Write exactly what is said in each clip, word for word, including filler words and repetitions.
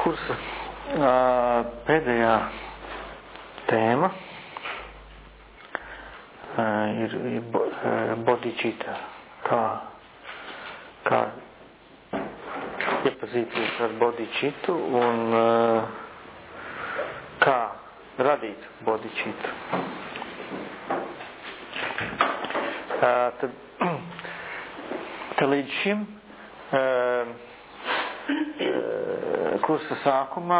kursa pēdējā tēma ir, ir bodhicitta, kā, kā iepazīties ar bodhicittu un kā radīt bodhicittu. Tad, tad līdz šim kursa sākumā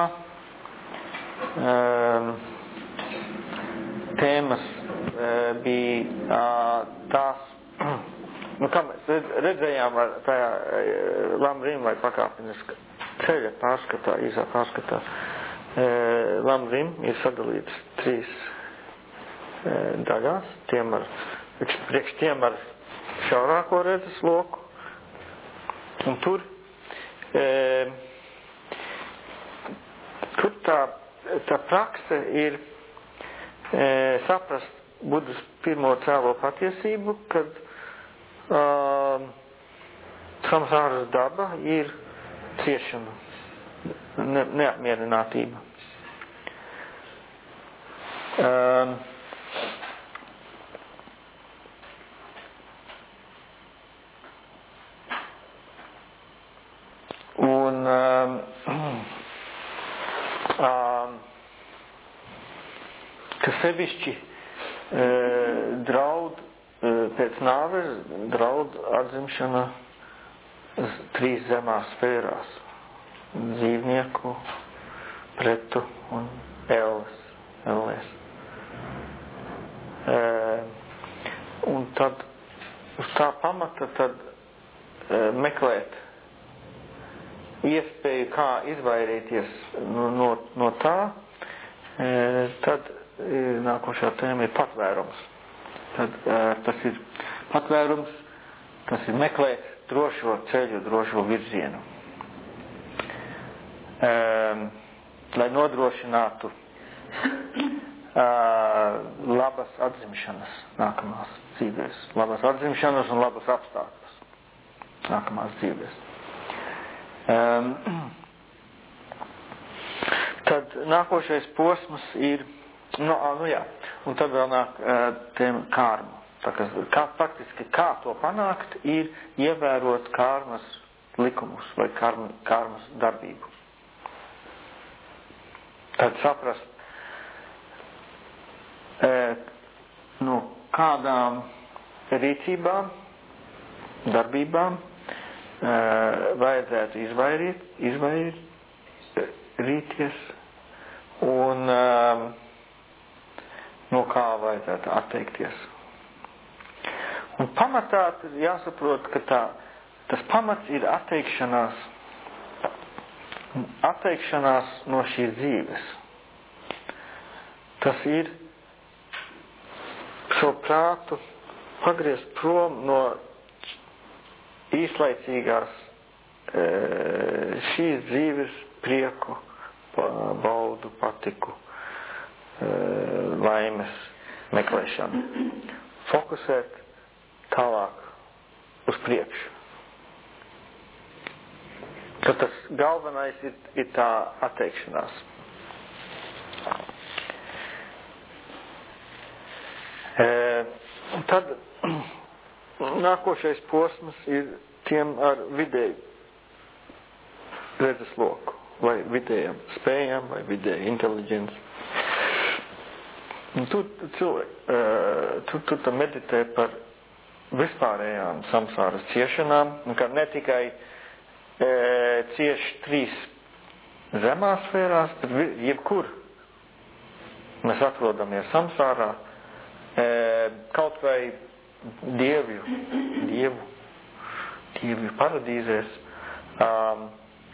tēmas bija tās, nu, kā mēs redzējām tajā Lamrim vai pakāpeniska ceļa pārskatā, īsā pārskatā. Lamrim ir sadalīts trīs daļās, tiem ar, priekš tiem ar šaurāko redzes loku, un tur e, tur tā, tā prakse ir e, saprast Budas pirmo cēlo patiesību, kad uh, samsāras daba ir ciešana, ne, neapmierinātība. Um, un um, um, ka sevišķi draud pēc nāves, draud atzimšana trīs zemās sfērās - dzīvnieku, pretu un elles, elles. E, un tad uz tā pamata tad e, meklēt iespēju, kā izvairīties no, no, no tā, e, tad nākošā tēma ir patvērums. Tad, tas ir patvērums, tas ir meklēt drošo ceļu, drošo virzienu. Lai nodrošinātu labas atzimšanas nākamās dzīvēs. Labas atzimšanas un labas apstākļus nākamās dzīvēs. Tad nākošais posms ir Nu, nu jā, un tad vēl nāk tēma kārma. Tā kā, kā, faktiski, kā to panākt, ir ievērot kārmas likumus vai kārma, kārmas darbību. Tad saprast, e, no kādām rīcībām, darbībām e, vajadzētu izvairīt, izvairīties un e, no kā vajadzētu atteikties. Un pamatā jāsaprot, ka tā, tas pamats ir atteikšanās, atteikšanās no šīs dzīves. Tas ir šo prātu pagriezt prom no īslaicīgās šīs dzīves prieku, baudu, patiku, laimes meklēšanu. Fokusēt tālāk uz priekšu. Tad tas galvenais ir, ir tā atteikšanās. E, tad nākošais posms ir tiem ar vidēju redzes loku, vai vidējām spējām, vai vidēju inteliģenci. Un tur cilvēki, tur, tur tā meditē par vispārējām samsāras ciešanām, un kā ne tikai e, cieši trīs zemās sfērās, bet jebkur mēs atrodamies samsārā, e, kaut vai dievju, dievu, dievju paradīzēs, um,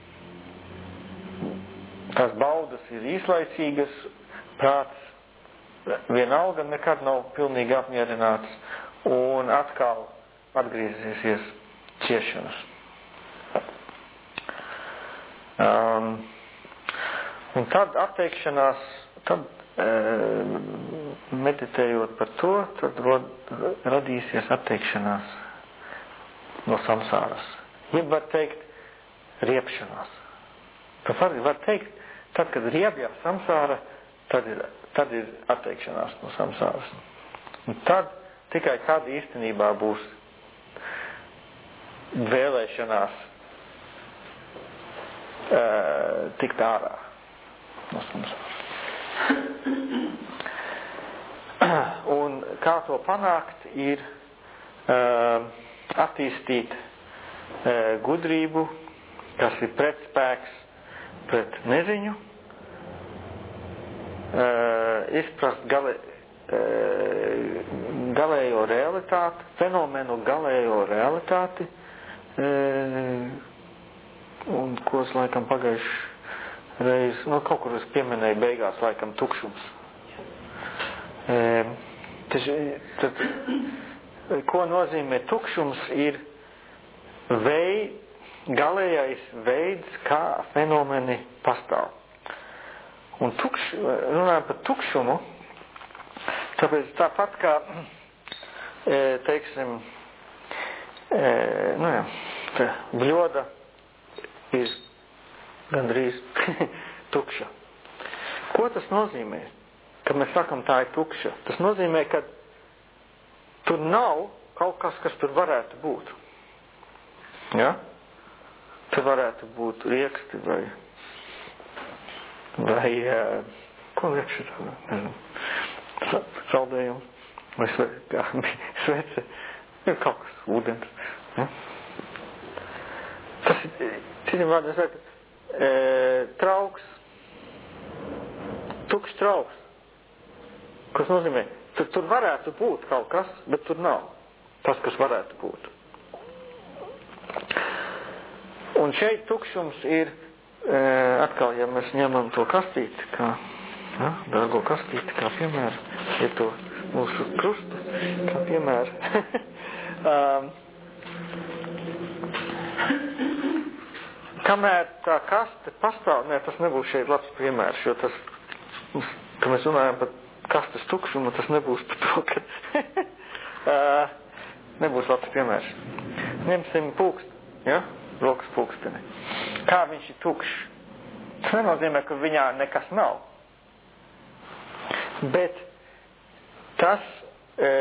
tās baudas ir īslaicīgas, prāts vienalga nekad nav pilnīgi apmierināts un atkal atgriezīsies ciešanas. Um, un tad atteikšanās, tad e, meditējot par to, tad rod, radīsies atteikšanās no samsāras. Jeb var teikt riepšanās. Tu var teikt, tad, kad riebjā samsāra, tad ir, tad ir atteikšanās no samsāras. Un tad, tikai tad īstenībā būs vēlēšanās uh, tikt ārā no samsāras. Un kā to panākt, ir uh, attīstīt uh, gudrību, kas ir pretspēks pret neziņu, uh, izprast gale, uh, galējo realitāti, fenomenu galējo realitāti, uh, un ko es laikam pagājuši reiz, nu kaut kur es pieminēju beigās laikam tukšums. Uh, tas, tad, ko nozīmē tukšums, ir vei, galējais veids, kā fenomeni pastāv. Un tukš, runājot par tukšumu, tāpēc tāpat kā, teiksim, nu jā, tā bļoda ir gandrīz tukša. Ko tas nozīmē, kad mēs sakam tā ir tukša? Tas nozīmē, ka tur nav kaut kas, kas tur varētu būt. Ja? Tur varētu būt rieksti vai, vai ko riekši tā, nezinu, saldējums, vai svece, kaut kas, ūdens. Ja? Tas ir, citiem vārdiem saka, e, trauks, tukšs trauks. Kas nozīmē? Tur, tur varētu būt kaut kas, bet tur nav tas, kas varētu būt. Un šeit tukšums ir, e, atkal, ja mēs ņemam to kastīti, kā, ja, dārgo kastīti, kā piemēru, ir to mūsu krustu, kā piemēru. um, kamēr tā kaste pastāv, ne, tas nebūs šeit labs piemērs, jo tas, ka mēs runājam par kastes tukšumu, tas nebūs par to, ka uh, nebūs labs piemērs. Ņemsim pulkstu, ja? Rokas pulksteni. Kā viņš ir tukšs? Tas nenozīmē, ka viņā nekas nav. Bet tas e,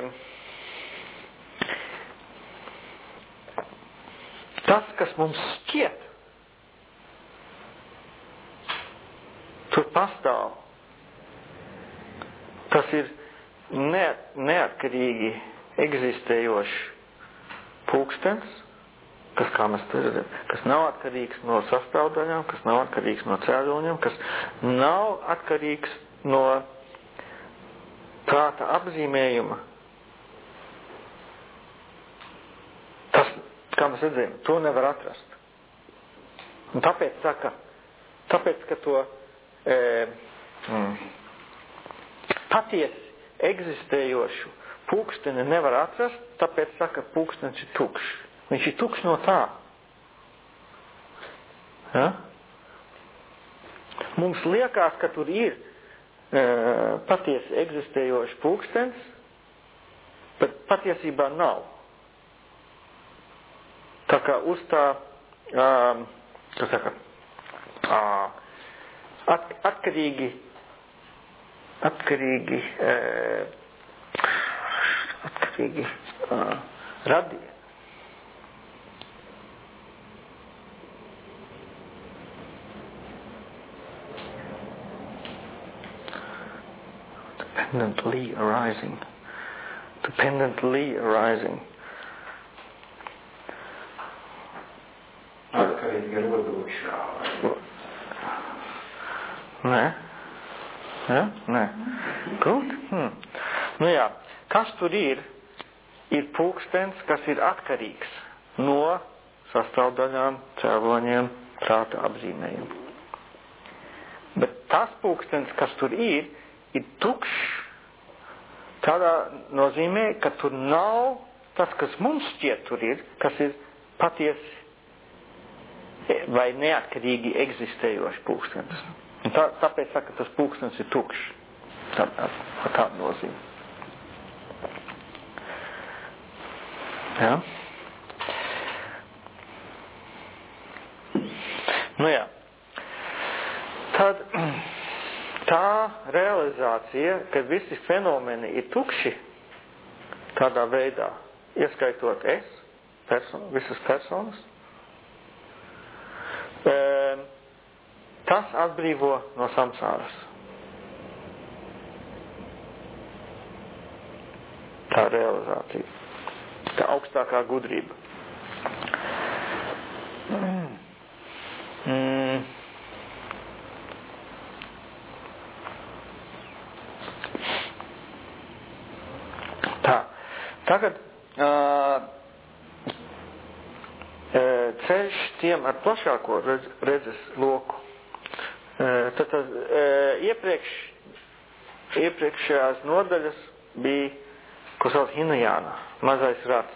tas, kas mums šķiet, tur pastāv. Tas ir ne, neatkarīgi eksistējošs pulkstens, kas, kā mēs te redzam, kas nav atkarīgs no sastāvdaļām, kas nav atkarīgs no cēloņiem, kas nav atkarīgs no prāta apzīmējuma. Tas, kā mēs redzam, to nevar atrast. Un tāpēc saka, tāpēc, ka to e, mm, patiesi eksistējošu pulksteni nevar atrast, tāpēc saka, pulkstenis ir tukšs. Viņš ir tukšs no tā. Ja? Mums liekas, ka tur ir e, patiesi eksistējošs pulkstens, bet patiesībā nav. Tā kā uz tā, um, kas saka, uh, at, atkarīgi, atkarīgi, uh, atkarīgi uh, radi, dependently arising. Dependently arising. Atkarīgi rodošā. Nē? Ja? Nē. Good? Hmm. Nu jā, kas tur ir? Ir pulkstens, kas ir atkarīgs no sastāvdaļām, cēloņiem, prāta apzīmējiem. Bet tas pulkstens, kas tur ir, ir tukšs, tādā nozīmē, ka tur nav tas, kas mums šķiet tur ir, kas ir patiesi vai neatkarīgi eksistējošs pulkstens. Un tā, tāpēc saka, tas pulkstens ir tukšs. Tā, tā, tā nozīme. Ja? Nu jā. Tad tā realizācija, kad visi fenomeni ir tukši, tādā veidā, ieskaitot es, person, visas personas, e, tas atbrīvo no samsāras. Tā realizācija. Tā augstākā gudrība. Mm. Tā. Tagad uh, ceļš tiem ar plašāko redz, redzes loku. Uh, tad, tad uh, iepriekš, iepriekšējās nodaļas bija, ko sauc Hinajāna, mazais rats.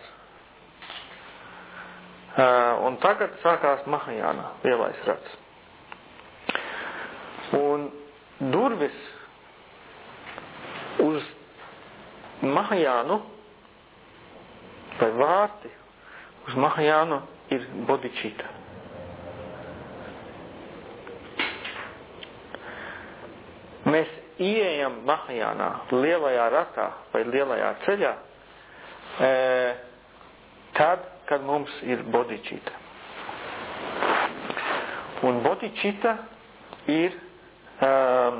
Uh, un tagad sākās Mahajāna, lielais rats. Un durvis uz Mahajānu, vai vārti uz Mahajānu ir bodhicitta. Mēs ieejam Mahajānā, lielajā ratā vai lielajā ceļā, e, tad, kad mums ir bodhicitta. Un bodhicitta ir um,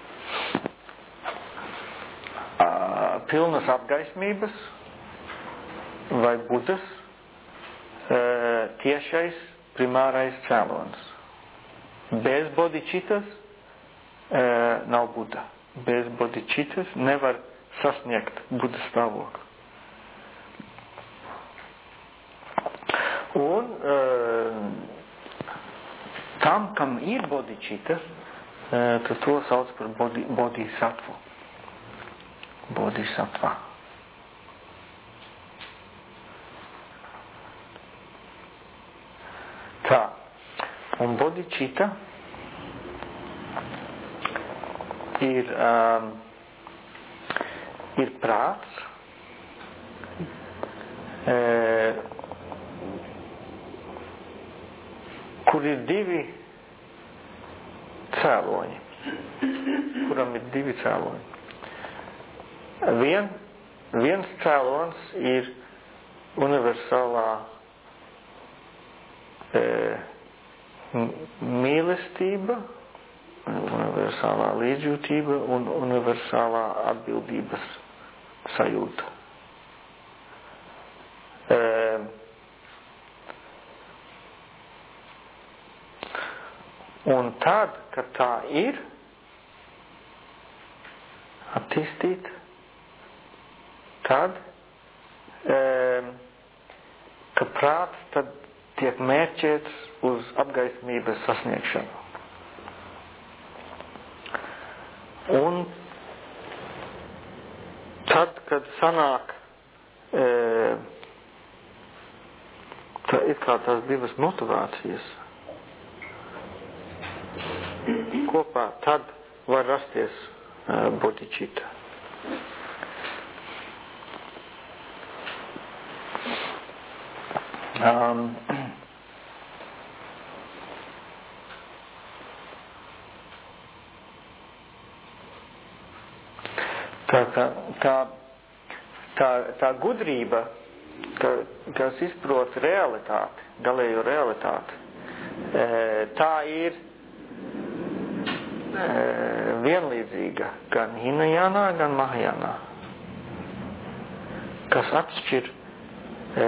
uh, pilnas apgaismības vai budas uh, tiešais primārais cēlonis. Bez bodhicittas uh, nav buda. Bez bodhicittas nevar sasniegt budas stāvokli. Un uh, tam, kam ir bodhicitta, uh, tad to sauc par bodhi, bodhisattvu. Bodhisattva. Tā. Un bodhicitta ir, um, ir prāts, uh, kur ir divi cēloņi. Kuram ir divi cēloņi. Vien, viens cēlonis ir universālā e, mīlestība, universālā līdzjūtība un universālā atbildības sajūta. E, Un tad, kad tā ir attīstīta, tad, e, ka prāts tad tiek mērķēts uz apgaismības sasniegšanu. Un tad, kad sanāk e, tā ir kā tās divas motivācijas kopā, tad var rasties uh, bodhicitta. Um, tā, tā, tā, tā, tā gudrība, ka, kas izprot realitāti, galējo realitāti, e, tā ir vienlīdzīga gan Hinajānā, gan Mahajānā, kas atšķir e,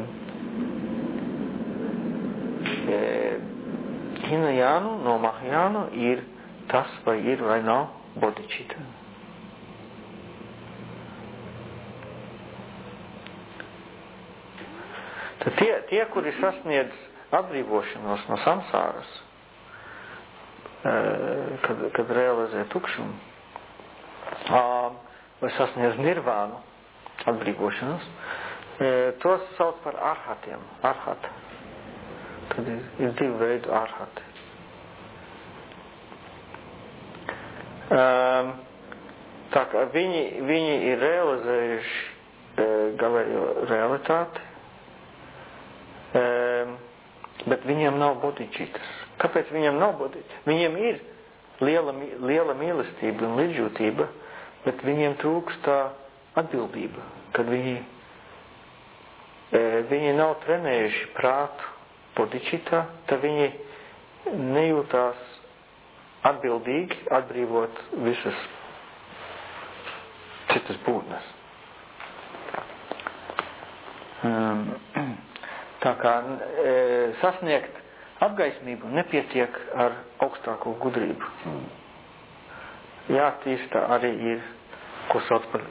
e, Hinajānu no Mahajānu ir tas, vai ir vai nav bodhicitta. Tad tie, tie, kuri sasniedz atbrīvošanos no samsāras, Kad, kad realizē tukšumu, vai sasniedz nirvānu, atbrīvošanos, tos sauc par arhatiem, arhata. Tad ir, ir divi veidi arhati. Tā kā viņi, viņi ir realizējuši galējo realitāti, bet viņiem nav bodhicittas. Kāpēc viņiem nav bodhicitta? Viņiem ir liela, liela mīlestība un līdzjūtība, bet viņiem trūkst tā atbildība, kad viņi, viņi nav trenējuši prātu bodhicittā, tad viņi nejūtās atbildīgi atbrīvot visas citas būtnes. Tā kā sasniegt apgaismību nepietiek ar augstāko gudrību. Jātīsta arī ir, ko sauc par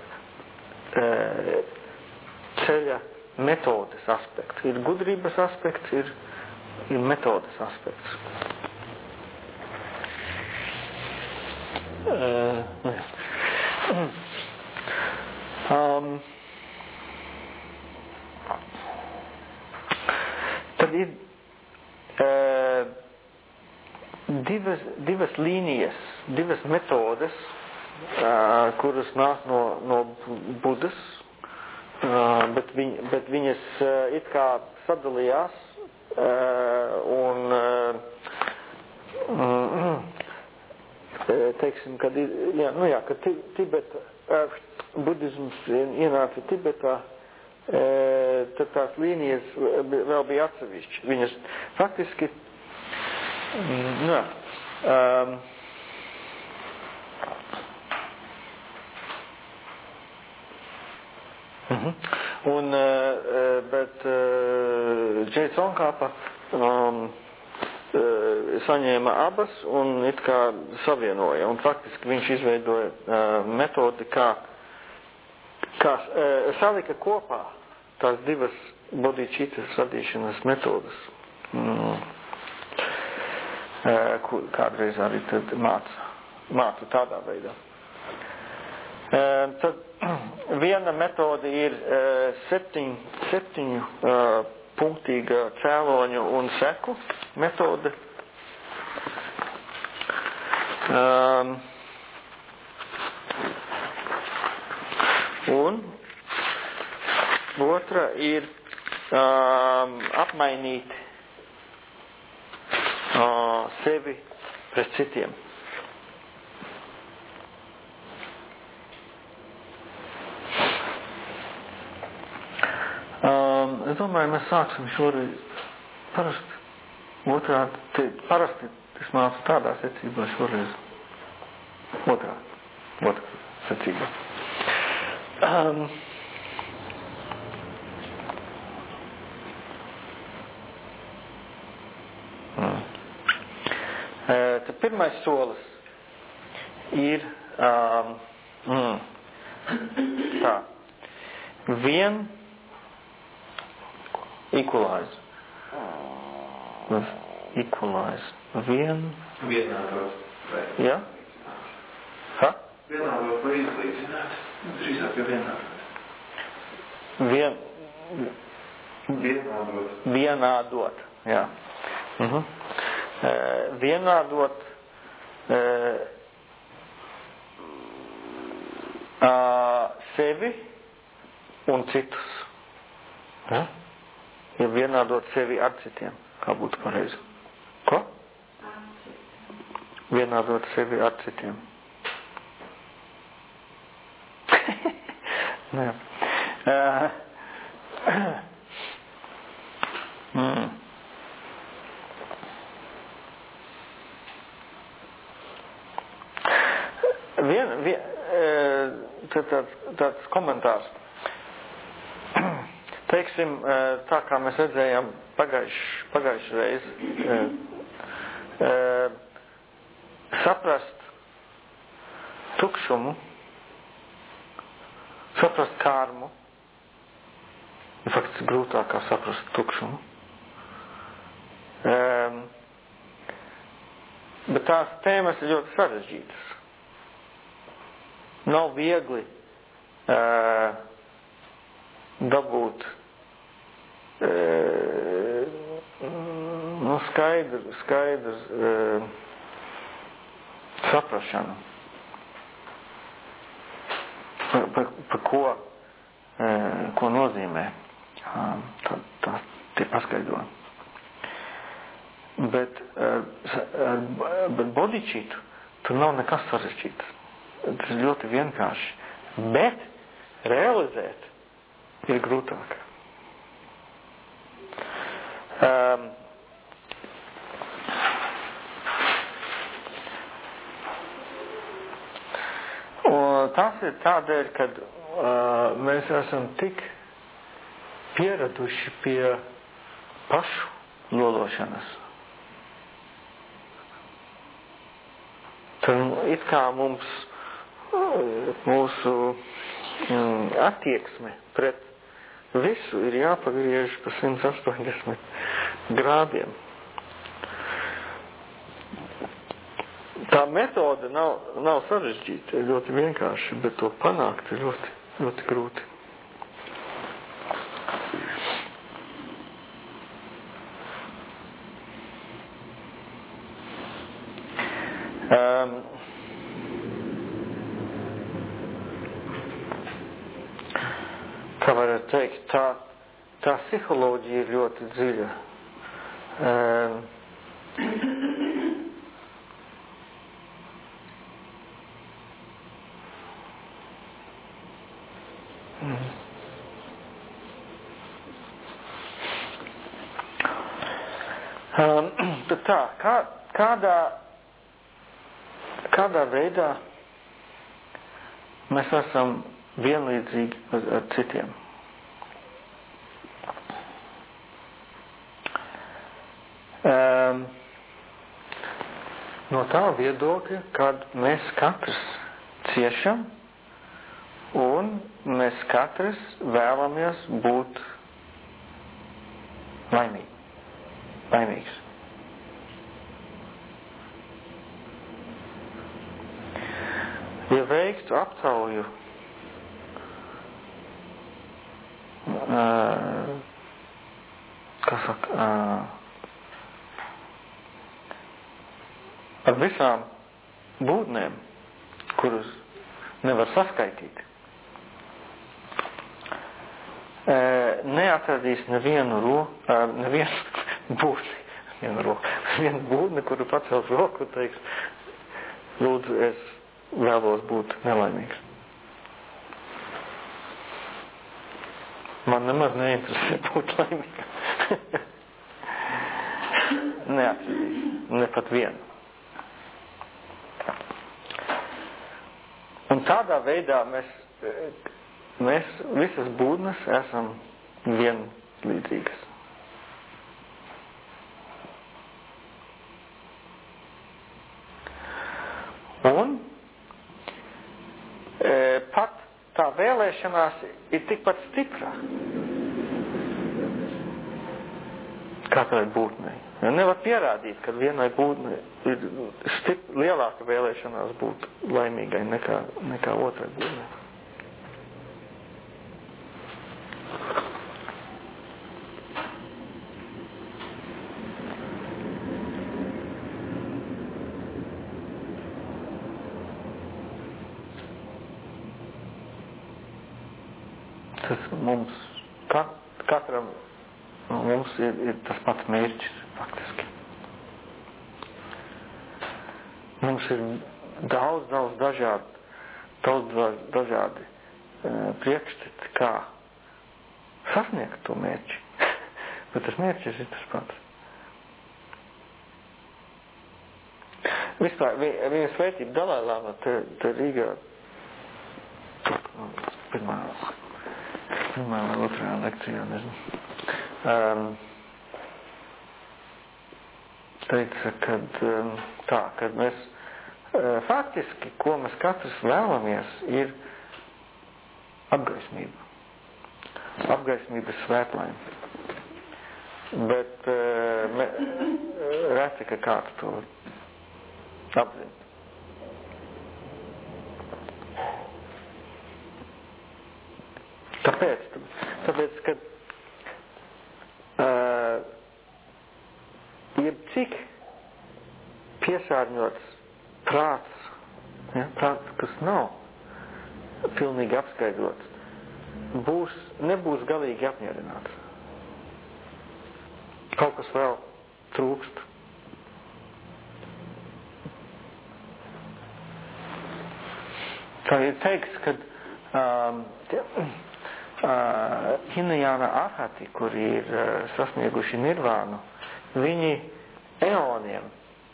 ceļa metodes aspekts. Ir gudrības aspekts, ir, ir metodes aspekts. Um, tad ir uh, divas, divas līnijas, divas metodes, uh, kuras nāk no, no Budas, uh, bet, viņ, bet viņas uh, it kā sadalījās uh, un uh, mm, teiksim, kad ir, jā, nu jā, kad Tibeta, uh, budisms ienāca Tibetā, tad tās līnijas vēl bija atsevišķi. Viņas faktiski, nu, um, uh-huh. un, uh, bet uh, Džei Tsongkhapa um, saņēma abas un it kā savienoja. Un faktiski viņš izveidoja uh, metodi, kā, kā uh, salika kopā tās divas bodhicittas radīšanas metodas. Mm. Uh, kur kādreiz arī tad māca, māca tādā veidā. Uh, tad viena metode ir uh, septiņ, septiņu uh, punktīga cēloņu un seku metode. Um, un otra ir um, apmainīt uh, sevi pret citiem. Um, es domāju, mēs sāksim šoreiz parasti otrādi, te, parasti es mācu tādā secībā šoreiz otrā, otrā secībā. Um, mm. e, tad pirmais solis ir um, mm, tā, vien equalize. Equalize. Vien. Vienādot. Ja? Ha? Vienādot vai izlīdzināt. Drīzāk jau vienādot. Vien. Vienādot. Vienādot. Jā. Mhm. E, vienādot e, a, sevi un citus. Ja? Ja vienādot sevi ar citiem, kā būtu pareizi. Ko? Vienādot sevi ar citiem. Nē. Uh, mm. Vien, vien, tad, tāds, tāds komentārs. Teiksim, tā kā mēs redzējām pagājuši, pagājuši reizi, saprast tukšumu, saprast kārmu, ir faktiski grūtāk kā saprast tukšumu. Bet tās tēmas ir ļoti sarežģītas. Nav viegli dabūt e, nu, skaidru, skaidru e, saprašanu. Pa, pa, pa ko, e, ko nozīmē tā, tā, tie paskaidrojumi. Bet, e, bet bodhicitu tur nav nekas sarežģīts. Tas ir ļoti vienkārši. Bet realizēt ir grūtāk. Um, un tas ir tādēļ, kad uh, mēs esam tik pieraduši pie pašu lološanas. Tad it kā mums mūsu mm, attieksme pret visu ir jāpagriež pa simt astoņdesmit grādiem. Tā metode nav, nav sarežģīta, ir ļoti vienkārši, bet to panākt ir ļoti, ļoti grūti. Um, kā varētu teikt, tā, tā psiholoģija ir ļoti dziļa. Um, um, bet tā, kā, kādā Kādā veidā mēs esam vienlīdzīgi ar, ar citiem? Um, no tā viedokļa, kad mēs katrs ciešam un mēs katrs vēlamies būt laimīgi, laimīgs. Ja veiktu aptauju uh, kā saka, uh, ar visām būtnēm, kurus nevar saskaitīt, uh, neatradīs nevienu roku, uh, nevienu būtni, nevienu roku, nevienu būtni, kuru pacels roku, teiks, lūdzu, es vēlos būt nelaimīgs. Man nemaz neinteresē būt laimīgam. Neatradīs, ne pat vienu. Un tādā veidā mēs, mēs visas būtnes esam vienlīdzīgas. Un pat tā vēlēšanās ir tikpat stiprā katrai būtnei. Ja nevar pierādīt, ka vienai būtnei ir stip, lielāka vēlēšanās būt laimīgai nekā, nekā otrai būtnei. Tas mums, kat, katram mums ir, ir tas pats mērķis, faktiski. Mums ir daudz, daudz dažādi, daudz dažādi e, priekšstati, kā sasniegt to mērķi. Bet tas mērķis ir tas pats. Vispār, viņa svētība Dalai-Lama te, te Rīgā pirmā Pirmā vai otrā lekcijā, nezinu. Um, teica, kad um, tā, kad mēs uh, faktiski, ko mēs katrs vēlamies, ir apgaismība. Apgaismība ir svētlaime. Bet uh, me, reti, ka kāds to apzina. Kāpēc? Tāpēc, ka uh, jebcik piesārņots prāts, ja, prāts, kas nav pilnīgi apskaidrots, būs, nebūs galīgi apmierināts. Kaut kas vēl trūkst. Tā ir teiks, ka um, uh, Hinayana arhati, kuri ir uh, sasnieguši nirvānu, viņi eoniem,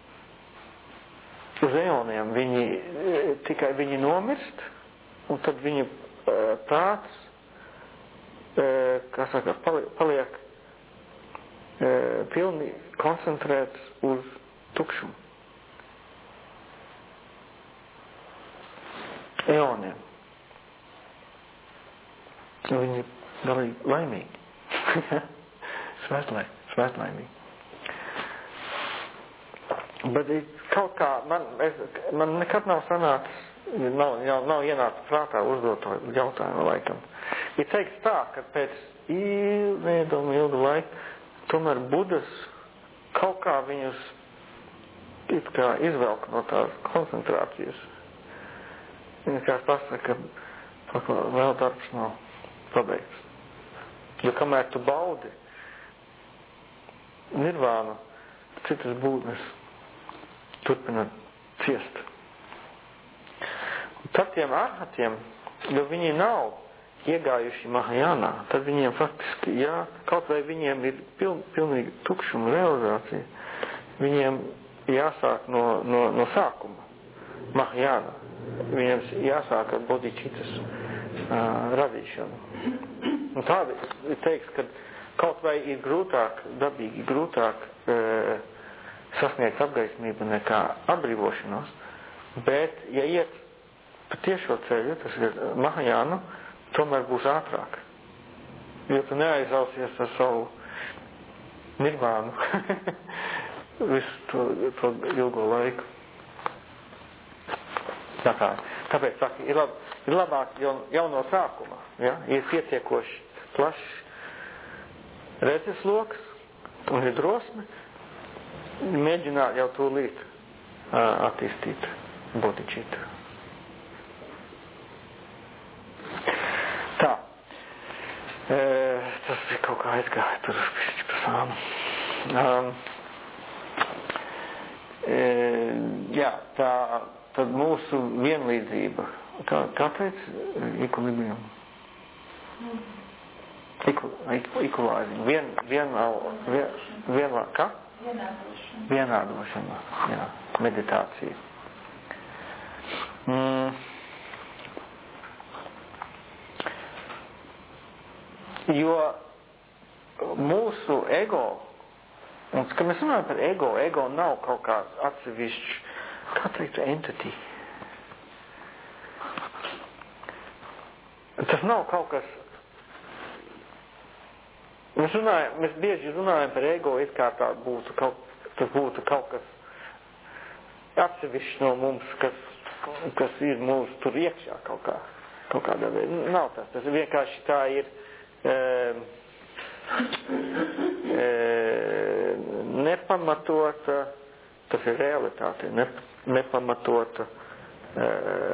uz eoniem viņi tikai viņi nomirst, un tad viņu uh, prāts, uh, kā saka, paliek, paliek uh, pilni koncentrēts uz tukšumu. Eoniem. Viņi galīgi laimīgi. Svētlai, svētlaimīgi. Bet kaut kā, man, es, man nekad nav sanācis, nav, jau, nav ienācis prātā uzdot to jautājumu laikam. Ir teikts tā, ka pēc ilgu, ilgu laiku, tomēr Budas kaut kā viņus it kā izvelk no tās koncentrācijas. Viņa kā pasaka, ka vēl darbs nav pabeigts. Jo kamēr tu baudi nirvānu, citas būtnes turpina ciest. Un tad tiem arhatiem, jo viņi nav iegājuši Mahajānā, tad viņiem faktiski, jā, kaut vai viņiem ir piln, pilnīgi tukšuma realizācija, viņiem jāsāk no, no, no sākuma Mahajānā. Viņiem jāsāk ar bodhicitas uh, radīšanu. Un tādi ir teiks, ka kaut vai ir grūtāk, dabīgi grūtāk uh, sasniegt apgaismību nekā atbrīvošanos, bet, ja iet pa tiešo ceļu, tas ir Mahajānu, tomēr būs ātrāk. Jo tu neaizausies ar savu nirvānu visu to, to ilgo laiku. Tā kā, tāpēc saka, ir, lab, ir labāk jau, jau no sākuma, ja, ir pietiekoši plašs redzes loks un ir drosme mēģināt jau tūlīt uh, attīstīt bodhicitu. Tā, e, tas ir kaut kā aizgāja tur pišķi pa sānu. Um, e, jā, tā tad mūsu vienlīdzība, kā, kā teic, equilibrium? Equalizing. Vien, vienā, vien, vienā, kā? Vienādošana. Vienādošana, jā, meditācija. Mm. Jo mūsu ego, un, kad mēs runājam par ego, ego nav kaut kāds atsevišķs, kā teikt, entity. Tas nav kaut kas. Mēs runājam, mēs bieži runājam par ego, it kā tā būtu kaut, tas būtu kaut kas atsevišķs no mums, kas, kas ir mūsu tur iekšā kaut kā, kaut kādā veidā. Nav tas, tas vienkārši tā ir e, e, nepamatota, tas ir realitāte, ne, nepamatota, e,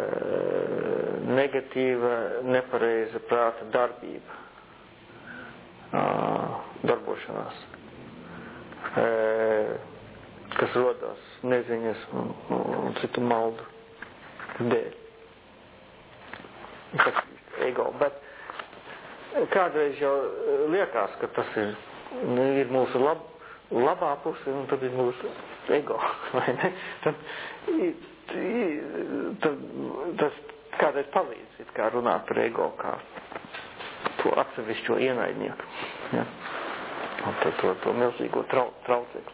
negatīva, nepareiza prāta darbība, e, darbošanās, e, kas rodas neziņas un, un citu maldu dēļ. Tas ir ego, bet kādreiz jau liekas, ka tas ir, ir mūsu lab, labā puse, un tad ir mūsu ego, vai ne? Tad, tad tas kādreiz palīdz, it kā runāt par ego, kā to atsevišķo ienaidnieku, ja? Un to, to, to milzīgo trau, traucekli.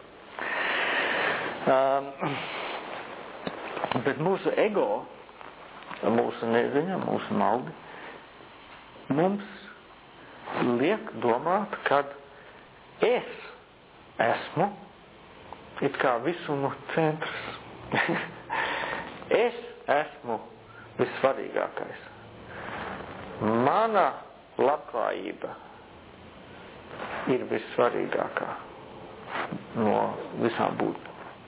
Um, bet mūsu ego, mūsu neziņa, mūsu maldi, mums liek domāt, kad es esmu it kā visuma centrs. Es esmu vissvarīgākais. Mana labklājība ir vissvarīgākā no visām būtnēm.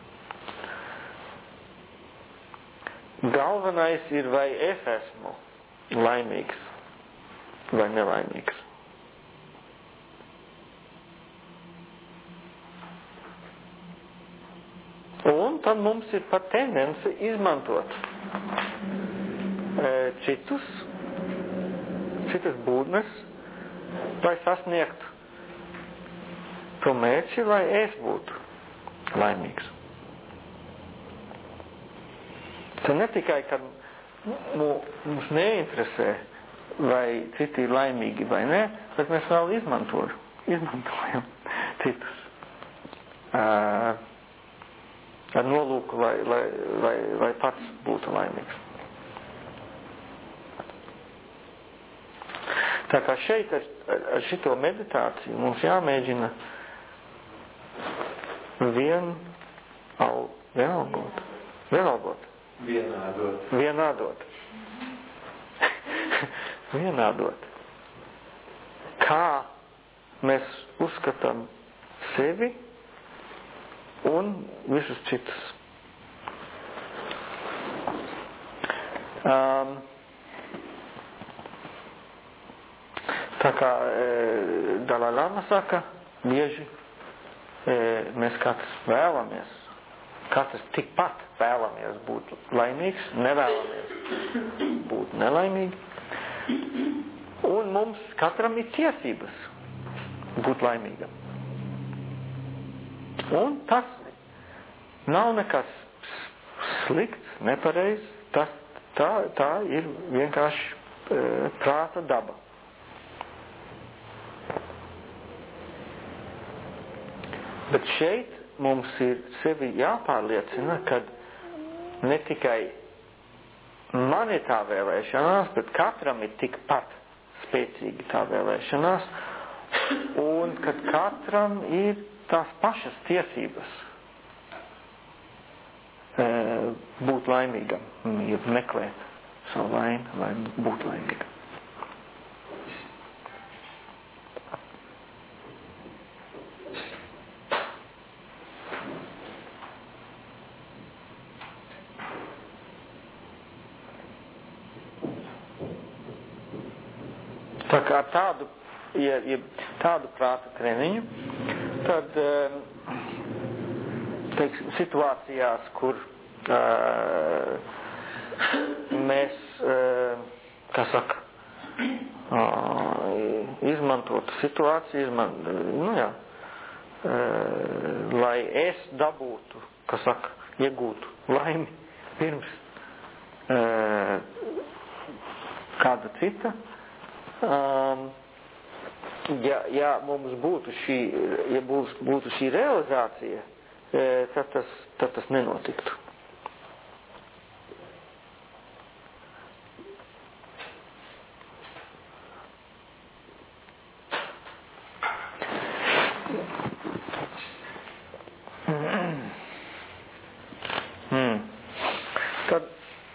Galvenais ir, vai es esmu laimīgs vai nelaimīgs. Un tad mums ir pat tendence izmantot e, citus, citas būtnes, lai sasniegtu to mērķi, lai es būtu laimīgs. Tas ne tikai, kad mums neinteresē, vai citi ir laimīgi vai nē, bet mēs vēl izmantojam, izmantojam citus. Uh, ar nolūku, lai, lai, lai, lai pats būtu laimīgs. Tā kā šeit ar, ar šito meditāciju mums jāmēģina vien, al, vienalgot, vienalgot. Vienādot. Vienādot. Vienādot. Kā mēs uzskatām sevi un visus citus. Um, tā kā e, Dalai Lama saka, bieži e, mēs katrs vēlamies, katrs tikpat vēlamies būt laimīgs, nevēlamies būt nelaimīgi. Un mums katram ir tiesības būt laimīgam. Un tas nav nekas slikts, nepareizs, tas, tā, tā ir vienkārši e, prāta daba. Bet šeit mums ir sevi jāpārliecina, ka ne tikai man ir tā vēlēšanās, bet katram ir tikpat spēcīgi tā vēlēšanās, un kad katram ir tās pašas tiesības e, būt laimīgam, ja meklēt savu laimi, lai būtu laimīgam. Tā kā tādu, ja, ja tādu prāta treniņu, tad teiksim, situācijās, kur uh, mēs, uh, kā saka, uh, izmantotu situāciju, izman, nu jā, uh, lai es dabūtu, kā saka, iegūtu laimi pirms uh, kāda cita. Um, ja, ja mums būtu šī, ja būs, būtu šī realizācija, tad tas, tad tas nenotiktu. Hmm. Tad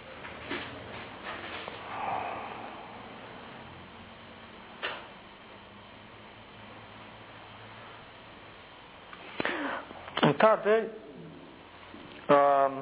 tādēļ um,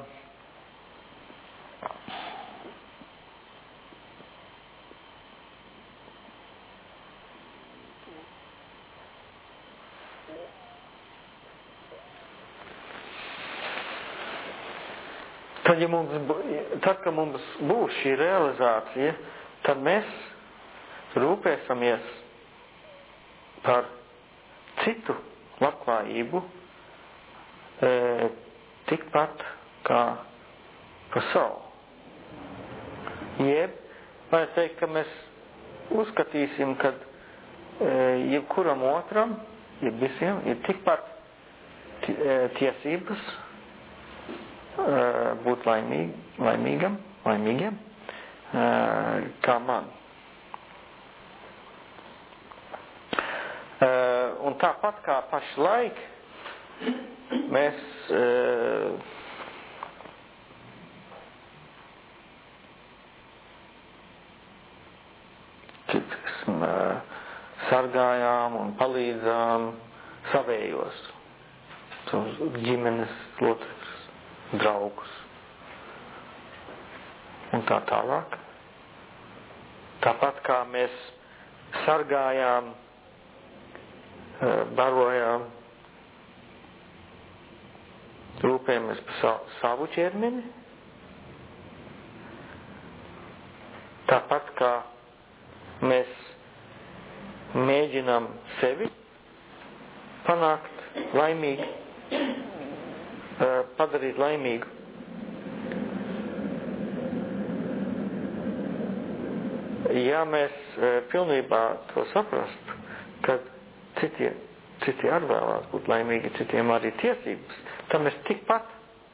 tad, ja mums, tad, kad mums būs šī realizācija, tad mēs rūpēsimies par citu labklājību, E, tikpat kā par savu. Jeb, vajag teikt, ka mēs uzskatīsim, ka e, jebkuram otram, jeb visiem, ir tikpat tiesības e, būt laimīg, laimīgam, laimīgiem, e, kā man. E, un tāpat kā pašlaik, mēs e, tiksim, e, sargājām un palīdzām savējos, savus ģimenes locekļus, draugus un tā tālāk. Tāpat kā mēs sargājām, e, barojām, rūpējamies par savu ķermeni, Tāpat kā mēs mēģinām sevi panākt laimīgi, padarīt laimīgu. Ja mēs pilnībā to saprastu, kad citi, citi arī vēlās būt laimīgi, citiem arī tiesības, tad mēs tikpat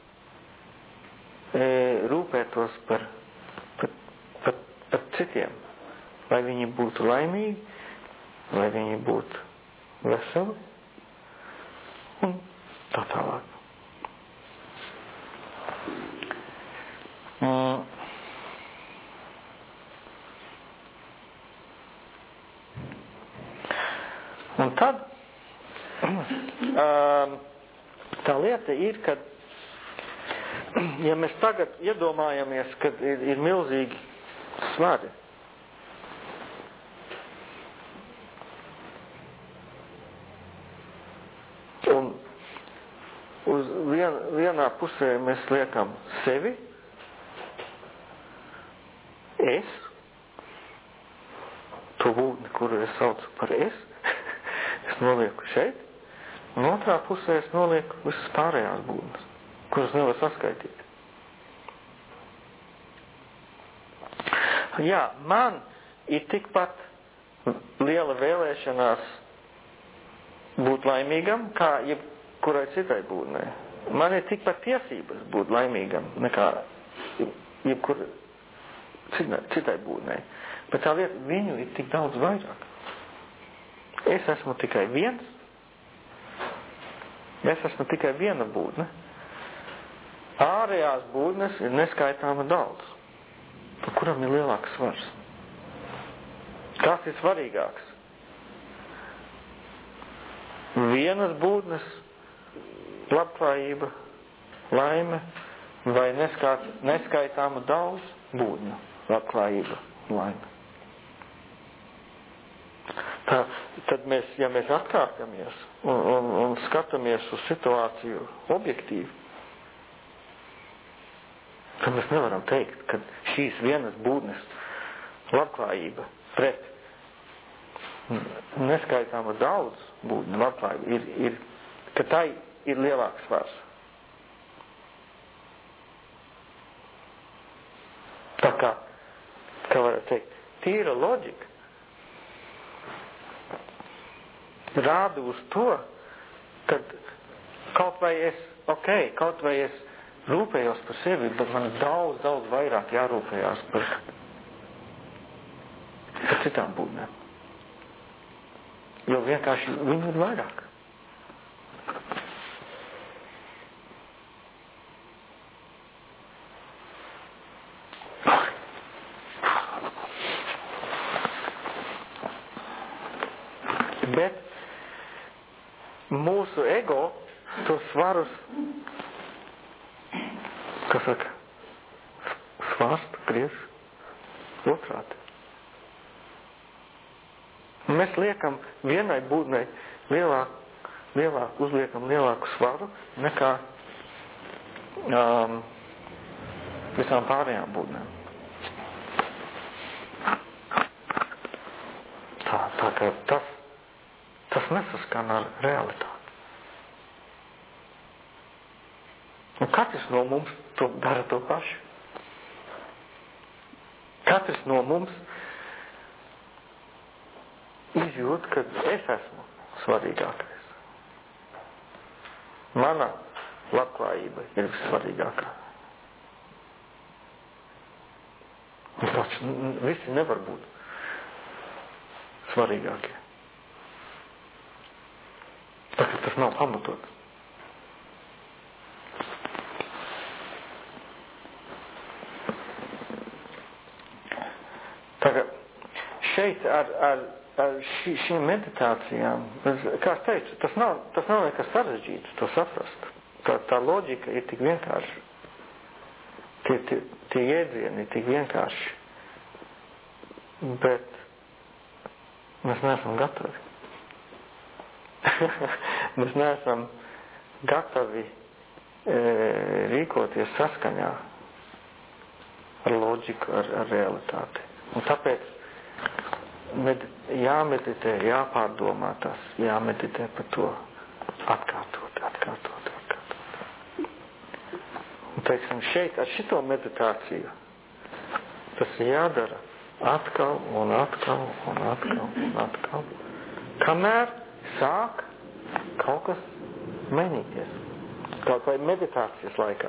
e, rūpētos par, par, par, par citiem, lai viņi būtu laimīgi, lai viņi būtu veseli un tā tālāk. Mm. Un tad tā lieta ir, ka ja mēs tagad iedomājamies, ka ir, ir milzīgi svari, un uz vien, vienā pusē mēs liekam sevi, es, to būtni, kuru es saucu par es, es nolieku šeit, un otrā pusē es nolieku visas pārējās būtnes, kuras nevar saskaitīt. Jā, man ir tikpat liela vēlēšanās būt laimīgam, kā jebkurai citai būtnei. Man ir tikpat tiesības būt laimīgam, nekā jebkurai citai būtnei. Bet tā lieta, viņu ir tik daudz vairāk. Es esmu tikai viens. Es esmu tikai viena būtne. Ārējās būtnes ir neskaitāma daudz. Par kuram ir lielāks svars? Kas ir svarīgāks? Vienas būtnes labklājība, laime vai neskait, neskaitāma daudz būtņu labklājība, laime? Tā, tad mēs, ja mēs atkāpjamies un, un, un skatāmies uz situāciju objektīvi, tad mēs nevaram teikt, ka šīs vienas būtnes labklājība pret neskaitāma daudz būtņu labklājība ir, ir, ka tai ir lielāks svars. Tā kā, kā varētu teikt, tīra loģika rāda uz to, ka kaut vai es, ok, kaut vai es rūpējos par sevi, bet man daudz, daudz vairāk jārūpējās par, par citām būtnēm. Jo vienkārši viņu ir vairāk. Bet mūsu ego to svarus, kas saka, svārst, griež otrādi. Mēs liekam vienai būtnei lielāku, lielāku, uzliekam lielāku svaru nekā um, visām pārējām būtnēm. Tā, tā kā tas Tas nesaskan ar realitāti. Un katrs no mums to dara to pašu. Katrs no mums izjūt, ka es esmu svarīgākais. Mana labklājība ir vissvarīgākā. Taču visi nevar būt svarīgākie. Tāpēc tas nav pamatots. Tagad šeit ar, ar, ar šī, šīm meditācijām, kā es teicu, tas nav, tas nav nekas sarežģīts to saprast. Tā, tā loģika ir tik vienkārša. Tie, tie, tie jēdzieni ir tik vienkārši. Bet mēs neesam gatavi. Mēs neesam gatavi e, rīkoties saskaņā ar loģiku, ar, ar realitāti. Un tāpēc med, jāmeditē, jāpārdomā tas, jāmeditē par to atkārtot, atkārtot, atkārtot. Un, teiksim, šeit ar šito meditāciju tas jādara atkal un atkal un atkal un atkal. Kamēr sāk kaut kas mainīties. Kaut vai meditācijas laikā.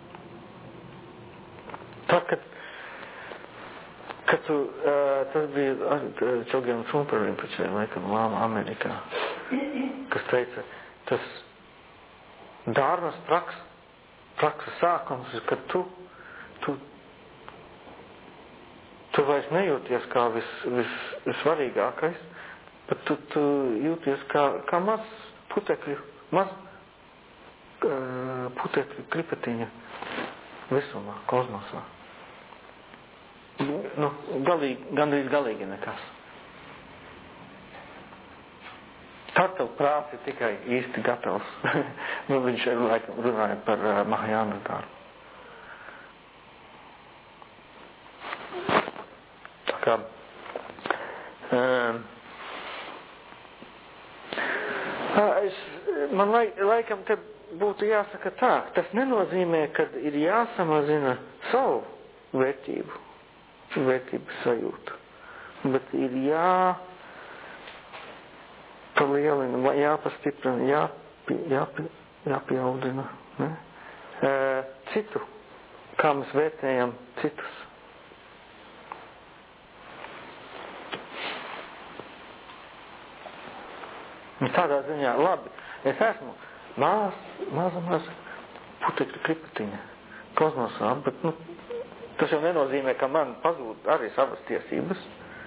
Tā, kad, kad tu, uh, tas bija Čogiem Čumpariem pačai laikam lāma Amerikā, kas teica, tas dārmas praks, praksa sākums, kad tu, tu, tu vairs nejūties kā vis, vis, visvarīgākais, bet tu, tu jūties kā, kā maz putekļu, maz uh, putekļu kripatiņa visumā, kosmosā. Nu, galīgi, gandrīz galīgi nekas. Tad tev prāts ir tikai īsti gatavs. Nu, viņš ir laikam runāja par uh, Mahajānas darbu. Tā kā um, es, man lai, laikam te būtu jāsaka tā, tas nenozīmē, ka ir jāsamazina savu vērtību. Vērtības sajūta. Bet ir jā palielina, jāpastiprina, jāpi, jāpi, jāpieaudina. Ne? E, citu, kā mēs vērtējam citus. Un tādā ziņā, labi, es esmu maz, maza, maza putekļu kripatiņa kosmosā, bet, nu, tas jau nenozīmē, ka man pazūd arī savas tiesības.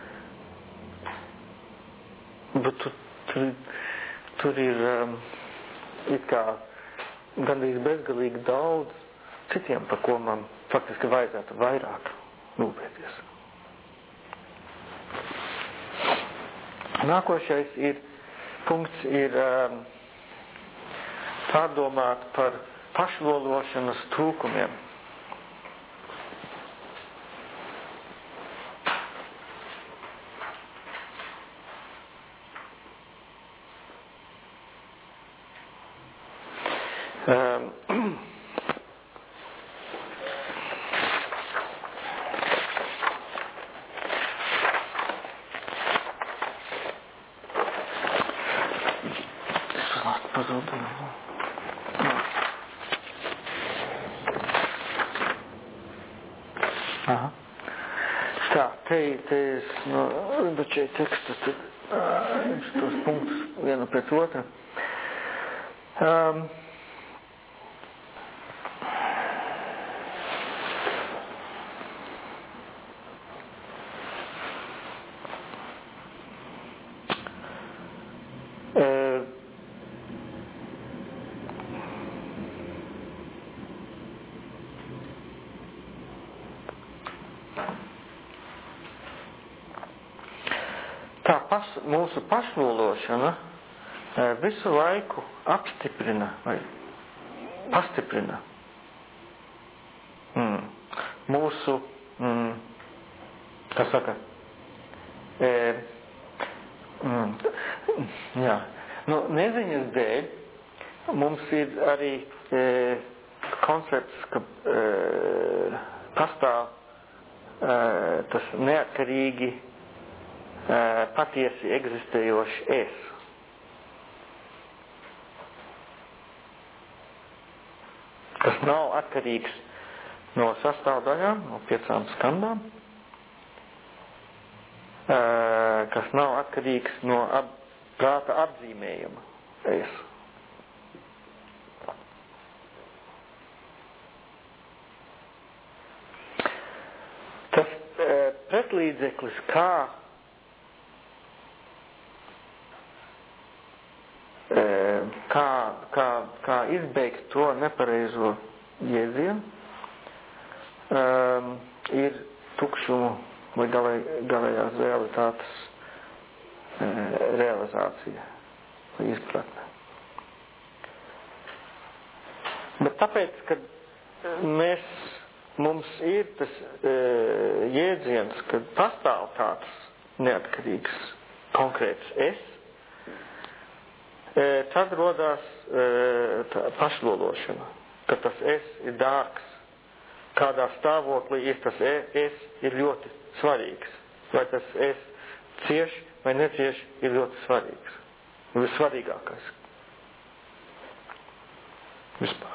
Bet tu, tur, tur ir um, it kā gandrīz bezgalīgi daudz citiem, par ko man faktiski vajadzētu vairāk rūpēties. Nākošais ir, punkts ir um, pārdomāt par pašlološanas trūkumiem. Um, Aha. Tā, te, te es no Ribačai teksta, tad uh, tos punktus vienu pēc otra. Um, Tā pas, mūsu pašlološana visu laiku apstiprina vai pastiprina mm, mūsu, mm, kā saka, e, mm, jā, nu, neziņas dēļ mums ir arī e, koncepts, ka e, pastāv e, tas neatkarīgi patiesi eksistējoši es. Kas nav atkarīgs no sastāvdaļām, no piecām skandām, kas nav atkarīgs no ap, prāta apzīmējuma es. Tas pretlīdzeklis, kā Kā, kā, kā izbeigt to nepareizo jēdzienu, um, ir tukšumu vai galē, galējās realitātes uh, realizācija vai izpratne. Bet tāpēc, kad mēs mums ir tas e, jēdziens, kad pastāv tāds neatkarīgs konkrēts es, e, tad rodās e, tā pašlološana, ka tas es ir dārgs, kādā stāvoklī ir tas es ir ļoti svarīgs, vai tas es cieš vai necieš ir ļoti svarīgs, ir svarīgākais vispār.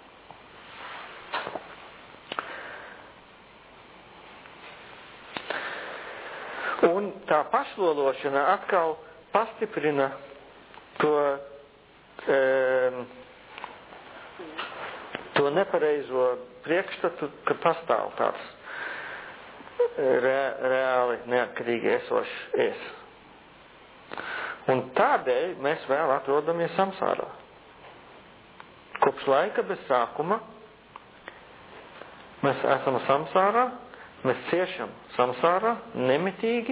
Un tā pašlološana atkal pastiprina to, e, to nepareizo priekšstatu, ka pastāv tāds re, reāli neatkarīgi esošs es. Un tādēļ mēs vēl atrodamies samsārā. Kopš laika bez sākuma mēs esam samsārā, mēs ciešam samsārā nemitīgi.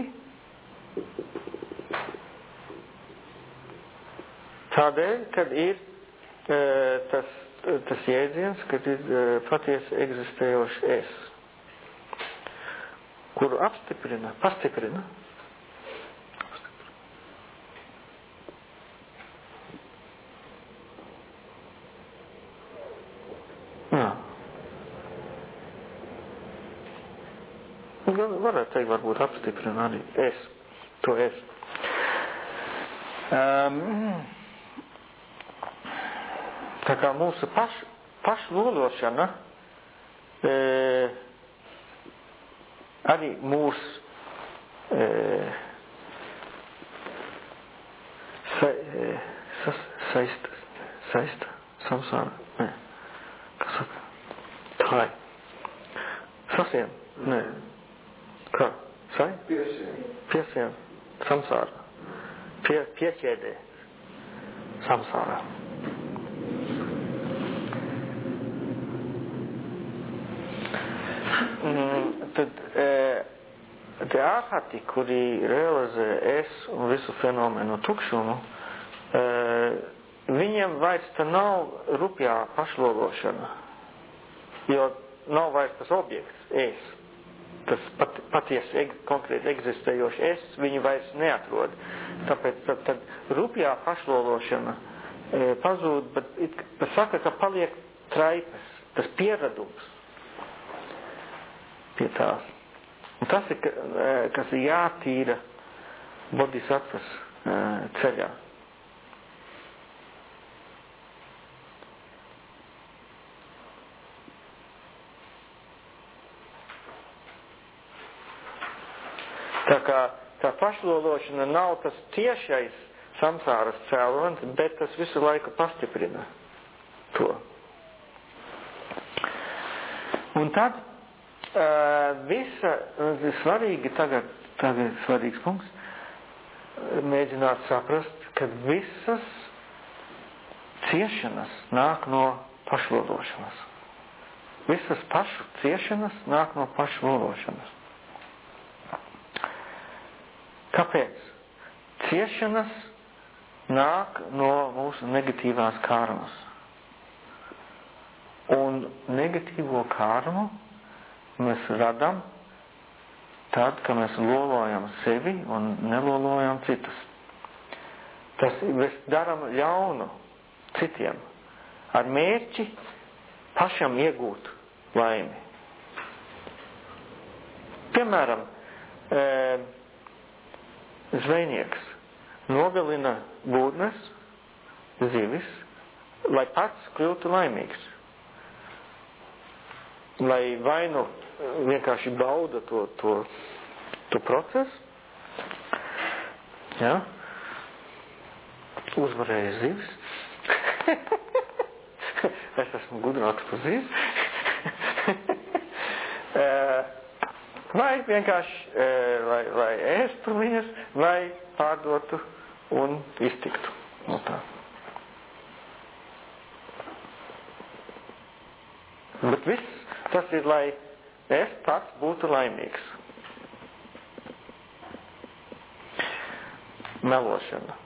Tādēļ, kad ir e, tas, tas jēdziens, kad ir e, patiesi eksistējošs es, kuru apstiprina, pastiprina. Jā. Varētu teikt, varbūt apstiprina arī es, to es. Um, tā kā mūsu paš, pašlološana e, arī mūs e, sa, e, sas, saista, saista, samsāra, nē, kas saka, tā ir, sasien, nē. Kā? Sai? Piesien. Piesien. Samsāra. Pie, pieķēdē. Samsāra. Mm, tad e, te ārhati, kuri realizē es un visu fenomenu tukšumu, e, viņiem vairs tā nav rupjā pašlološana, jo nav vairs tas objekts, es. Tas pat, patiesi konkrēti eksistējoši es, viņi vairs neatrod. Tāpēc tad, tad rupjā pašlološana e, pazūd, bet, it, bet saka, ka paliek traipes, tas pieradums pie tās. Un tas ir, e, kas ir jātīra bodhisattvas e, ceļā. Tā kā tā pašlološana nav tas tiešais samsāras cēlonis, bet tas visu laiku pastiprina to. Un tad uh, visa, svarīgi tagad, tagad svarīgs punkts, mēģināt saprast, ka visas ciešanas nāk no pašlološanas. Visas pašu ciešanas nāk no pašlološanas. Kāpēc? Ciešanas nāk no mūsu negatīvās karmas. Un negatīvo karmu mēs radam tad, kad mēs lolojam sevi un nelolojam citus. Tas mēs daram ļaunu citiem ar mērķi pašam iegūt laimi. Piemēram, e, zvejnieks nogalina būtnes, zivis, lai pats kļūtu laimīgs. Lai vai nu vienkārši bauda to, to, to procesu, ja? Uzvarēja zivis. Es esmu gudrāks par zivis. Vai vienkārši, e, lai, lai ēstu viņas, vai pārdotu un iztiktu no tā. Bet viss tas ir, lai es pats būtu laimīgs. Melošana.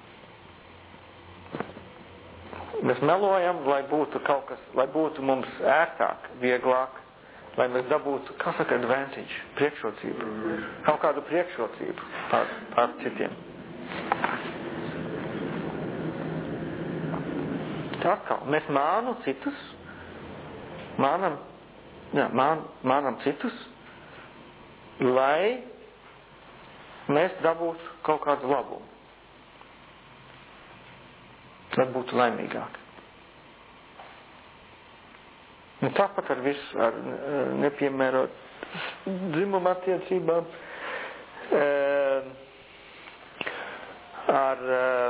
Mēs melojam, lai būtu kaut kas, lai būtu mums ērtāk, vieglāk, lai mēs dabūtu, kā saka, advantage, priekšrocību, kaut kādu priekšrocību pār, pār citiem. Tā atkal, mēs mānu citus, mānam, jā, mān, mānam citus, lai mēs dabūtu kaut kādu labumu. Lai būtu laimīgāki. Un tāpat ar visu, ar nepiemērot dzimuma attiecībām, ar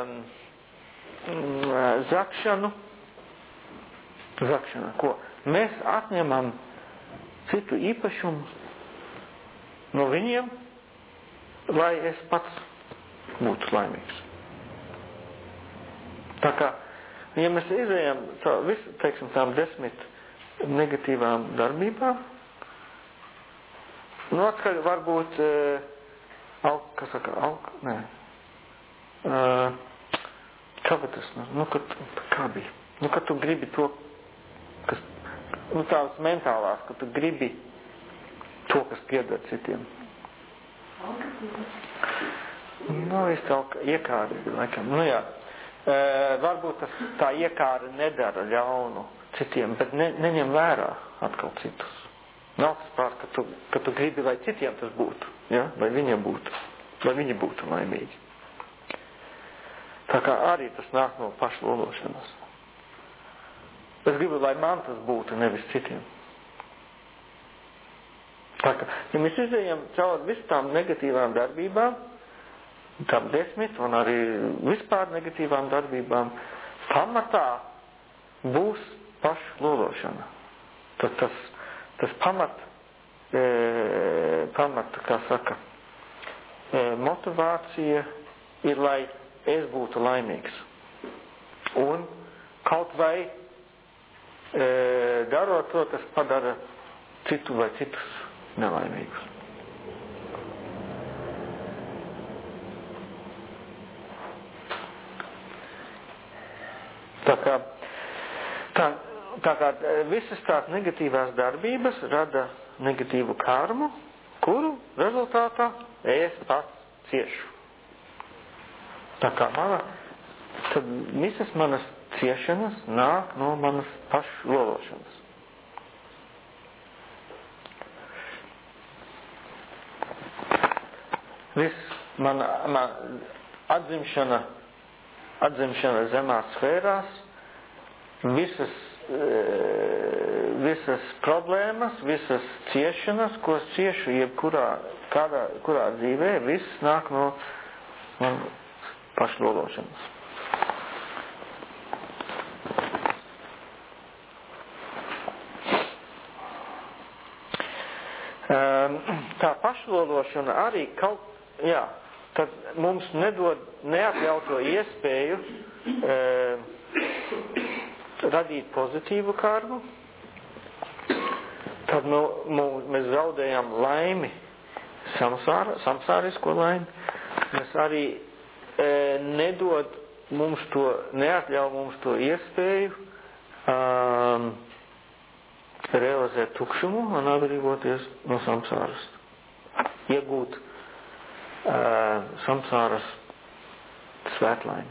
zakšanu. Zakšana, ko? Mēs atņemam citu īpašumu no viņiem, lai es pats būtu laimīgs. Tā kā, ja mēs izējam tā, visu, teiksim, tām desmit negatīvām darbībām, nu, atskaļ varbūt, uh, aug, kas saka, aug, nē, uh, kabatasna, nu, kad, kā bija, nu, kad tu gribi to, kas, nu, tādas mentālās, ka tu gribi to, kas pieder citiem. Nu, es tā iekāri, laikam, nu, jā. Uh, varbūt tas tā iekāra nedara ļaunu citiem, bet ne, neņem vērā atkal citus. Nav tas pār, ka tu, ka tu gribi, lai citiem tas būtu, ja? Lai viņiem būtu, lai viņi būtu laimīgi. Tā kā arī tas nāk no pašlološanas. Es gribu, lai man tas būtu, nevis citiem. Tā kā, ja mēs izējam caur visām negatīvām darbībām, tām desmit un arī vispār negatīvām darbībām, pamatā būs pašlološana. Tad tas, tas pamat, e, pamat, kā saka, e, motivācija ir, lai es būtu laimīgs. Un kaut vai e, darot to, tas padara citu vai citus nelaimīgus. Tā kā, tā, tā kā visas tās negatīvās darbības rada negatīvu karmu, kuru rezultātā es pats ciešu. Tā kā mana, tad visas manas ciešanas nāk no manas pašlološanas. Viss mana, mana atzimšana atzimšana zemās sfērās, visas, visas problēmas, visas ciešanas, ko es ciešu jebkurā kādā, kurā dzīvē, viss nāk no man pašlološanas. Tā pašlološana arī kaut, jā, tad mums nedod, neatļauj to iespēju e, radīt pozitīvu karmu, tad nu, mēs zaudējam laimi, samsāra, samsārisko laimi, mēs arī e, nedod mums to, neatļauj mums to iespēju um, realizēt tukšumu un atbrīvoties no samsāras, iegūt Uh, samsāras svētlaimi.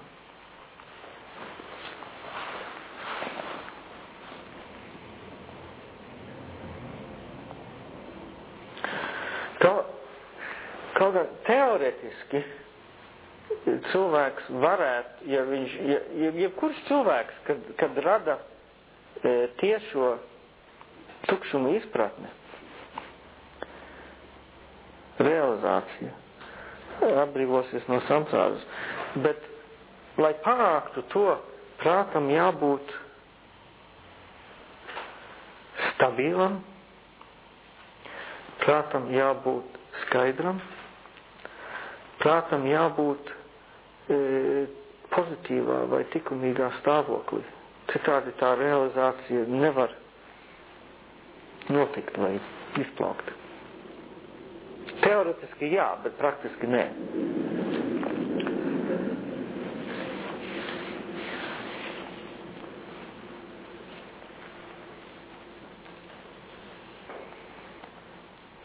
Kaut kā teoretiski cilvēks varētu, ja viņš, ja, jebkurš cilvēks, kad, kad rada e, tiešo tukšumu izpratni, realizāciju, atbrīvosies no samsāras. Bet, lai panāktu to, prātam jābūt stabilam, prātam jābūt skaidram, prātam jābūt e, pozitīvā vai likumīgā stāvoklī. Citādi tā realizācija nevar notikt vai izplaukt. Teoretiski jā, bet praktiski nē.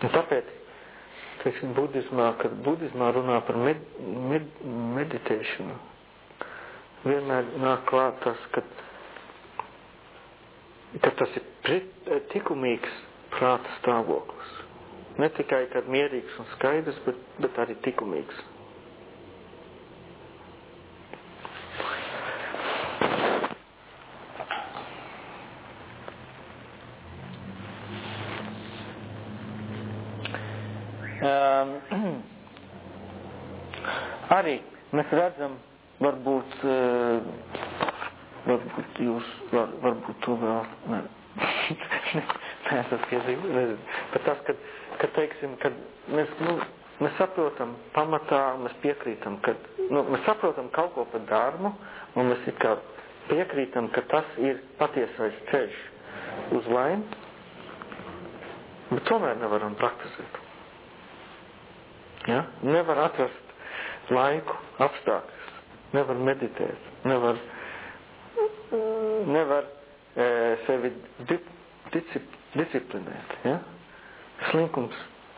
Un tāpēc, teiksim, budismā, kad budismā runā par med, med, meditēšanu, vienmēr nāk klāt tas, ka, ka tas ir pret, tikumīgs prāta stāvoklis. Ne tikai kad mierīgs un skaidrs, bet, bet arī tikumīgs. Um, arī mēs redzam, varbūt, uh, varbūt jūs, var, varbūt to vēl, ne, ne esat piezīmē, nezinu, bet tas, kad, kad teiksim, kad mēs, nu, mēs saprotam pamatā, mēs piekrītam, kad, nu, mēs saprotam kaut ko par dārmu, un mēs it kā piekrītam, ka tas ir patiesais ceļš uz laimi, bet tomēr nevaram praktizēt. Ja? Nevar atrast laiku, apstākļus, nevar meditēt, nevar, nevar e, sevi dip, discip, disciplinēt. Ja? Slinkums,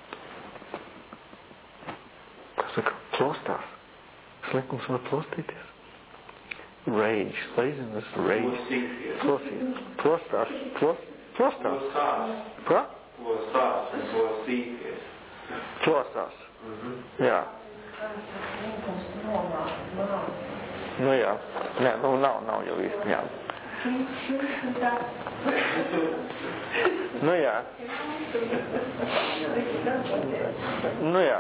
kā saka, plostās. Slinkums var plostīties. Rage, laziness, rage. Plosīt. Plostās. Plost, plostās. Kā? Plostās un plostīties. Plostās. Mm-hmm. Jā. Nu jā. Nē, nu nav, nav jau īsti, jā. Nu jā. Nu jā.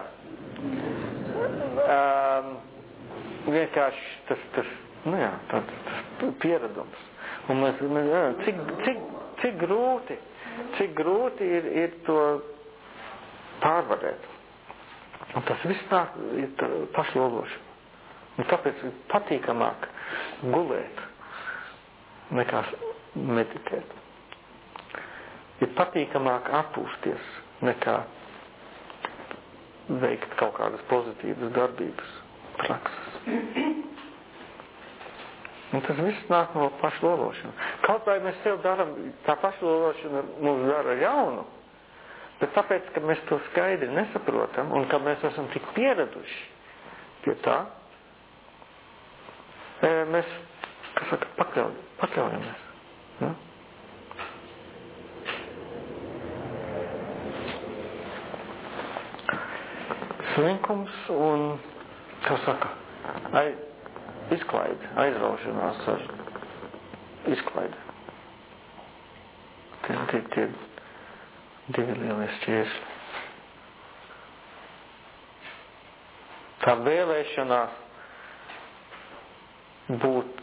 Um, vienkārši tas, tas, nu jā, tas, tas pieredums. Un mēs, mēs cik, cik, cik grūti, cik grūti ir, ir to pārvarēt. Un tas viss tā ir pašlološana. Un tāpēc ir patīkamāk gulēt nekā meditēt. Ir patīkamāk atpūsties nekā veikt kaut kādas pozitīvas darbības, prakses. Un tas viss nāk no pašlološana. Kaut vai mēs sev daram, tā pašlološana mums dara jaunu, bet tāpēc, ka mēs to skaidri nesaprotam un ka mēs esam tik pieraduši pie tā, mēs, kā saka, pakļauj, pakļaujamies. Ja? Slinkums un, kā saka, aiz, izklaide, aizraušanās ar izklaidi. Tie, tie, tie divi lielie šķiešļi. Tā vēlēšanās būt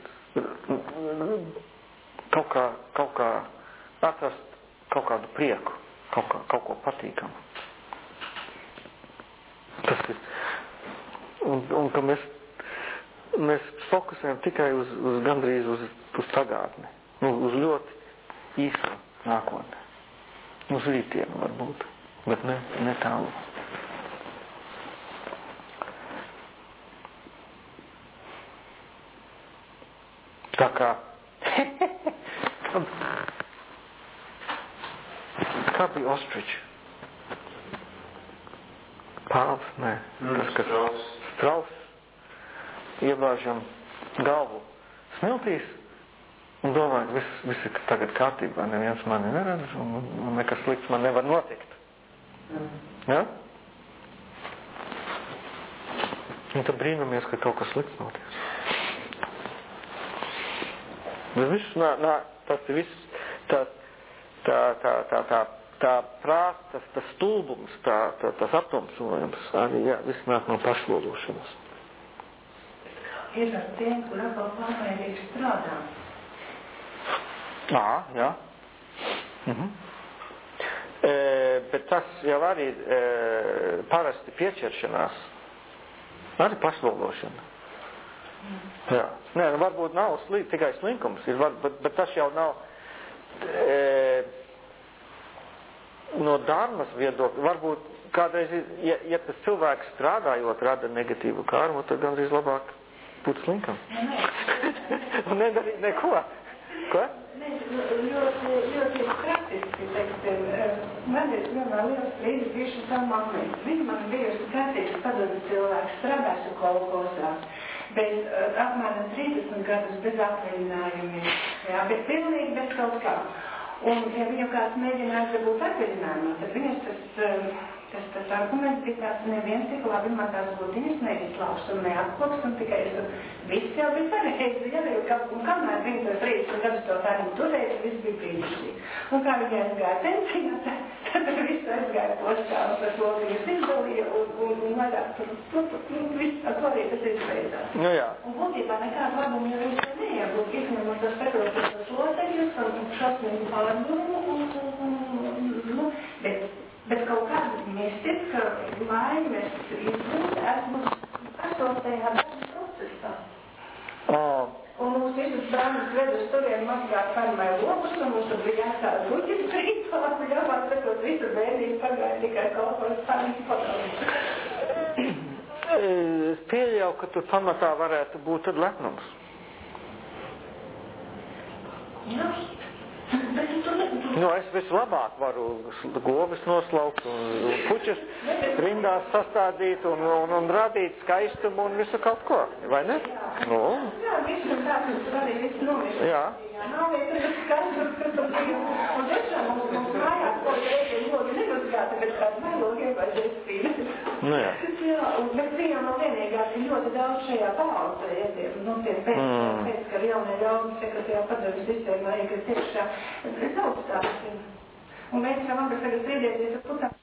kaut kā, kaut kā atrast kaut kādu prieku, kaut, kā, kaut ko patīkamu. Tas ir. Un, un ka mēs, mēs fokusējam tikai uz, uz gandrīz uz, uz pagātni, nu, uz ļoti īso nākotni. Uz rītdienu varbūt, bet ne, ne tālu. Tā kā kā bija ostrich? Pāvs, nē. Mm, tas, kas strauss. Strauss. Iebāžam galvu smiltīs. Un domāju, ka viss, viss ir tagad kārtībā, neviens mani neredz, un, un nekas slikts man nevar notikt. Ja? Un tad brīnamies, ka kaut kas slikts notiek. Bet viss, nā, nā, tas ir viss, tā, tā, tā, tā, tā, tā prāt, tas, tas stulbums, tā, tā, tas aptumsojums, arī, jā, viss nāk no pašlološanas. Ir ar tiem, kur atkal pārmērīgi strādā. Ā, jā. Mhm. E, bet tas jau arī e, parasti pieķeršanās. Arī pašlološana. Mm. Jā. Nē, nu varbūt nav sli, tikai slinkums, ir, var, bet, bet tas jau nav e, no dharmas viedokļa. Varbūt kādreiz, ja, ja tas cilvēks strādājot rada negatīvu karmu, tad gandrīz labāk būtu slinkam. Un nedarīt neko. Ko? Ļoti, ļoti, ļoti praktiski, teiksim, man ir vienā liels brīdis bijuši tā mammeita. Viņa man bijusi kārtīgs padodas cilvēks, strādājusi kolkosā, bet apmēram trīsdesmit gadus bez atvaļinājumiem, jā, bet pilnīgi bez kaut kā. Un, ja viņu kāds mēģināja dabūt atvaļinājumā, tad viņas tas, tas, tas arguments bija tāds, neviens tik labi man tās būtiņas neizslauks un neapkops, un tikai es viss jau bija pareizi, ja, un kamēr viņi to trīsdesmit gadus to tādiem turēja, viss bija brīnišķīgi. Un kā viņi aizgāja pensijā, tad, tad viss aizgāja postā, un tas logiņas izdalīja, un, un, un vairāk tur, nu, nu, viss, ar to arī tas izbeidzās. Nu jā. Un būtībā nekādu labumu jau viņš neiebūt, izņemot tos pētošos loteļus, un šausmīgu pārdomu, un, un, un, nu, bet, bet kaut kāda mistiska laimes izjūta esmu esotajā darba procesā. Oh. Un mums visus bērnus ved uz turien mazgāt farmai lokus, un mums tur bija jāsāda guļas brīvā, un jāmāk sakot, visu bērnību pagāja tikai kalpos farmas pagalvā. Es pieļauju, ka tur pamatā varētu būt tad lepnums. Jā. Nu, es vislabāk varu govis noslaukt un, un puķus rindās sastādīt un, un, un radīt skaistumu un visu kaut ko, vai ne? Nu. Jā, visu tā, tas arī visu nomišķi. Jā. Nav vietas skaistumu, kas tur bija. Un tiešām mums, mums mājās, ko reizē logi nemazgāti, bet kāds mēlogi ievaidzies spīli. Nu jā. Jā, un bet bija no vienīgā, ka ļoti daudz šajā paudzē, ja tie, nu, tie pēc, mm. pēc, ka jaunie ļaudis sekretajā padomas sistēmā, ja, ka tiešā daudz tādas. Un mēs jau varam tagad strīdēties ar putām.